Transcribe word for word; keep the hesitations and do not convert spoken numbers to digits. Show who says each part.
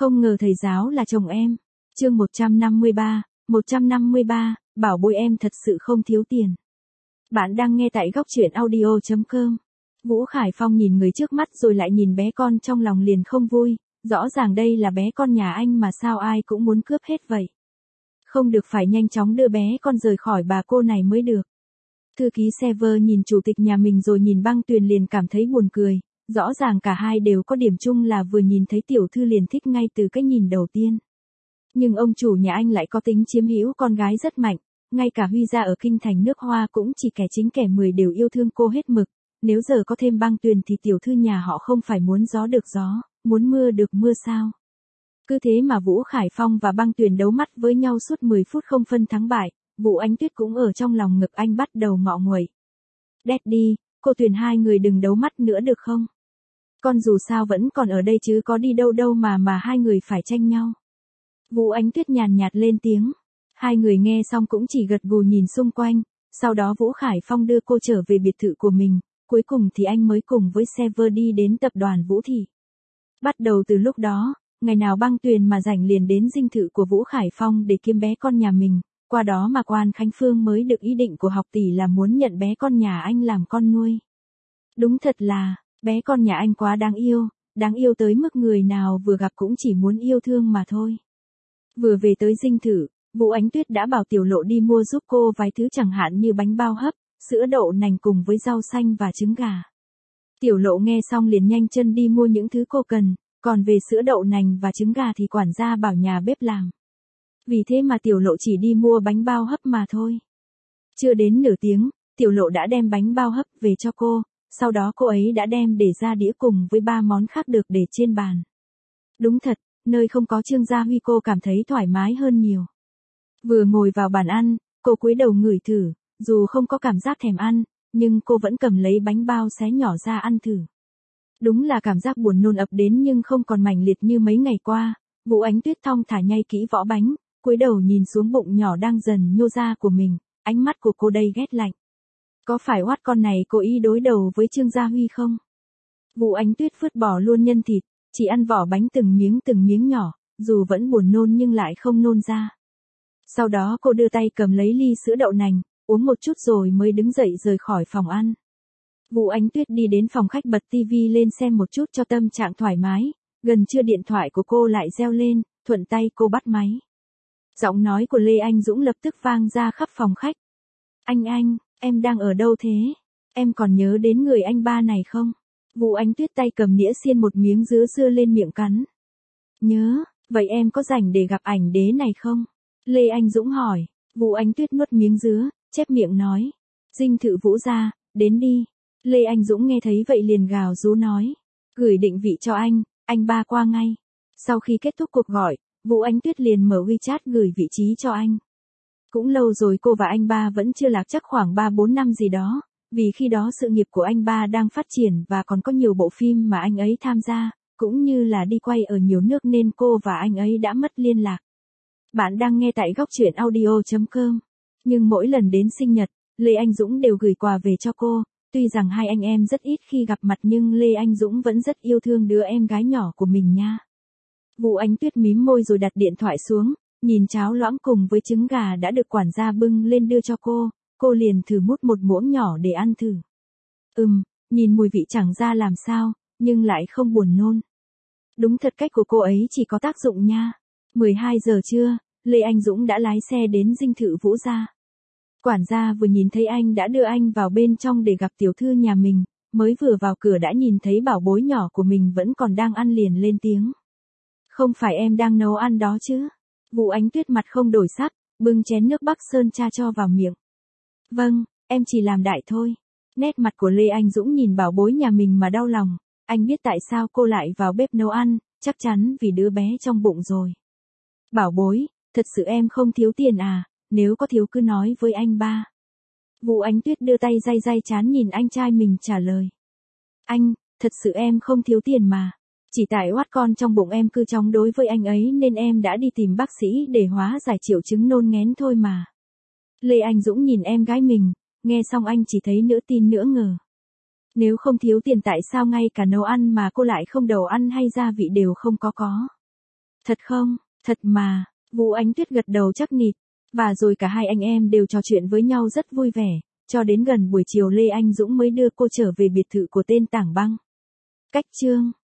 Speaker 1: Không ngờ thầy giáo là chồng em. Chương một trăm năm mươi ba, một trăm năm mươi ba, bảo bối em thật sự không thiếu tiền. Bạn đang nghe tại góc truyện audio chấm com. Vũ Khải Phong nhìn người trước mắt rồi lại nhìn bé con trong lòng liền không vui, rõ ràng đây là bé con nhà anh mà sao ai cũng muốn cướp hết vậy. Không được, phải nhanh chóng đưa bé con rời khỏi bà cô này mới được. Thư ký Sever nhìn chủ tịch nhà mình rồi nhìn Băng Tuyền liền cảm thấy buồn cười, rõ ràng cả hai đều có điểm chung là vừa nhìn thấy tiểu thư liền thích ngay từ cái nhìn đầu tiên. Nhưng ông chủ nhà anh lại có tính chiếm hữu con gái rất mạnh, ngay cả Huy gia ở kinh thành nước Hoa cũng chỉ kẻ chính kẻ mười đều yêu thương cô hết mực, nếu giờ có thêm Băng Tuyền thì tiểu thư nhà họ không phải muốn gió được gió, muốn mưa được mưa sao. Cứ thế mà Vũ Khải Phong và Băng Tuyền đấu mắt với nhau suốt mười phút không phân thắng bại, Vũ Ánh Tuyết cũng ở trong lòng ngực anh bắt đầu ngọ nguậy. Đét đi, cô Tuyền hai người đừng đấu mắt nữa được không? Con dù sao vẫn còn ở đây chứ có đi đâu đâu mà mà hai người phải tranh nhau. Vũ Ánh Tuyết nhàn nhạt lên tiếng. Hai người nghe xong cũng chỉ gật gù nhìn xung quanh, sau đó Vũ Khải Phong đưa cô trở về biệt thự của mình, cuối cùng thì anh mới cùng với Sever đi đến tập đoàn Vũ Thị. Bắt đầu từ lúc đó, ngày nào Băng Tuyền mà rảnh liền đến dinh thự của Vũ Khải Phong để kiếm bé con nhà mình, qua đó mà Quan Khánh Phương mới được ý định của học tỷ là muốn nhận bé con nhà anh làm con nuôi. Đúng thật là, bé con nhà anh quá đáng yêu, đáng yêu tới mức người nào vừa gặp cũng chỉ muốn yêu thương mà thôi. Vừa về tới dinh thự, Vũ Ánh Tuyết đã bảo Tiểu Lộ đi mua giúp cô vài thứ chẳng hạn như bánh bao hấp, sữa đậu nành cùng với rau xanh và trứng gà. Tiểu Lộ nghe xong liền nhanh chân đi mua những thứ cô cần, còn về sữa đậu nành và trứng gà thì quản gia bảo nhà bếp làm. Vì thế mà Tiểu Lộ chỉ đi mua bánh bao hấp mà thôi. Chưa đến nửa tiếng, Tiểu Lộ đã đem bánh bao hấp về cho cô, sau đó cô ấy đã đem để ra đĩa cùng với ba món khác được để trên bàn. Đúng thật, nơi không có Trương Gia Huy cô cảm thấy thoải mái hơn nhiều. Vừa ngồi vào bàn ăn, cô cúi đầu ngửi thử, dù không có cảm giác thèm ăn, nhưng cô vẫn cầm lấy bánh bao xé nhỏ ra ăn thử. Đúng là cảm giác buồn nôn ập đến nhưng không còn mãnh liệt như mấy ngày qua. Vũ Ánh Tuyết thong thả nhai kỹ vỏ bánh, cúi đầu nhìn xuống bụng nhỏ đang dần nhô ra của mình, ánh mắt của cô đầy ghét lạnh. Có phải oát con này cố ý đối đầu với Trương Gia Huy không? Vũ Ánh Tuyết vứt bỏ luôn nhân thịt, chỉ ăn vỏ bánh từng miếng từng miếng nhỏ, dù vẫn buồn nôn nhưng lại không nôn ra. Sau đó cô đưa tay cầm lấy ly sữa đậu nành, uống một chút rồi mới đứng dậy rời khỏi phòng ăn. Vũ Ánh Tuyết đi đến phòng khách bật tivi lên xem một chút cho tâm trạng thoải mái, gần trưa điện thoại của cô lại reo lên, thuận tay cô bắt máy. Giọng nói của Lê Anh Dũng lập tức vang ra khắp phòng khách. Anh anh, em đang ở đâu thế? Em còn nhớ đến người anh ba này không? Vũ Ánh Tuyết tay cầm nĩa xiên một miếng dứa dưa lên miệng cắn. Nhớ, vậy em có rảnh để gặp ảnh đế này không? Lê Anh Dũng hỏi. Vũ Ánh Tuyết nuốt miếng dứa, chép miệng nói. Dinh thự Vũ gia, đến đi. Lê Anh Dũng nghe thấy vậy liền gào rú nói. Gửi định vị cho anh, anh ba qua ngay. Sau khi kết thúc cuộc gọi, Vũ Ánh Tuyết liền mở WeChat gửi vị trí cho anh. Cũng lâu rồi cô và anh ba vẫn chưa lạc, chắc khoảng ba bốn năm gì đó, vì khi đó sự nghiệp của anh ba đang phát triển và còn có nhiều bộ phim mà anh ấy tham gia, cũng như là đi quay ở nhiều nước nên cô và anh ấy đã mất liên lạc. Bạn đang nghe tại góc truyện audio chấm com. Nhưng mỗi lần đến sinh nhật, Lê Anh Dũng đều gửi quà về cho cô, tuy rằng hai anh em rất ít khi gặp mặt nhưng Lê Anh Dũng vẫn rất yêu thương đứa em gái nhỏ của mình nha. Vũ Ánh Tuyết mím môi rồi đặt điện thoại xuống, nhìn cháo loãng cùng với trứng gà đã được quản gia bưng lên đưa cho cô, cô liền thử múc một muỗng nhỏ để ăn thử. Ừm, nhìn mùi vị chẳng ra làm sao, nhưng lại không buồn nôn. Đúng thật cách của cô ấy chỉ có tác dụng nha. mười hai giờ trưa, Lê Anh Dũng đã lái xe đến dinh thự Vũ gia. Quản gia vừa nhìn thấy anh đã đưa anh vào bên trong để gặp tiểu thư nhà mình, mới vừa vào cửa đã nhìn thấy bảo bối nhỏ của mình vẫn còn đang ăn liền lên tiếng. Không phải em đang nấu ăn đó chứ? Vũ Ánh Tuyết mặt không đổi sắc, bưng chén nước Bắc Sơn cha cho vào miệng. Vâng, em chỉ làm đại thôi. Nét mặt của Lê Anh Dũng nhìn bảo bối nhà mình mà đau lòng, anh biết tại sao cô lại vào bếp nấu ăn, chắc chắn vì đứa bé trong bụng rồi. Bảo bối, thật sự em không thiếu tiền à, nếu có thiếu cứ nói với anh ba. Vũ Ánh Tuyết đưa tay day day trán nhìn anh trai mình trả lời. Anh, thật sự em không thiếu tiền mà. Chỉ tại oát con trong bụng em cứ chống đối với anh ấy nên em đã đi tìm bác sĩ để hóa giải triệu chứng nôn nghén thôi mà. Lê Anh Dũng nhìn em gái mình, nghe xong anh chỉ thấy nửa tin nửa ngờ. Nếu không thiếu tiền tại sao ngay cả nấu ăn mà cô lại không đầu ăn hay gia vị đều không có có. Thật không? Thật mà. Vũ Ánh Tuyết gật đầu chắc nịch. Và rồi cả hai anh em đều trò chuyện với nhau rất vui vẻ, cho đến gần buổi chiều Lê Anh Dũng mới đưa cô trở về biệt thự của tên Tảng Băng. Cách chương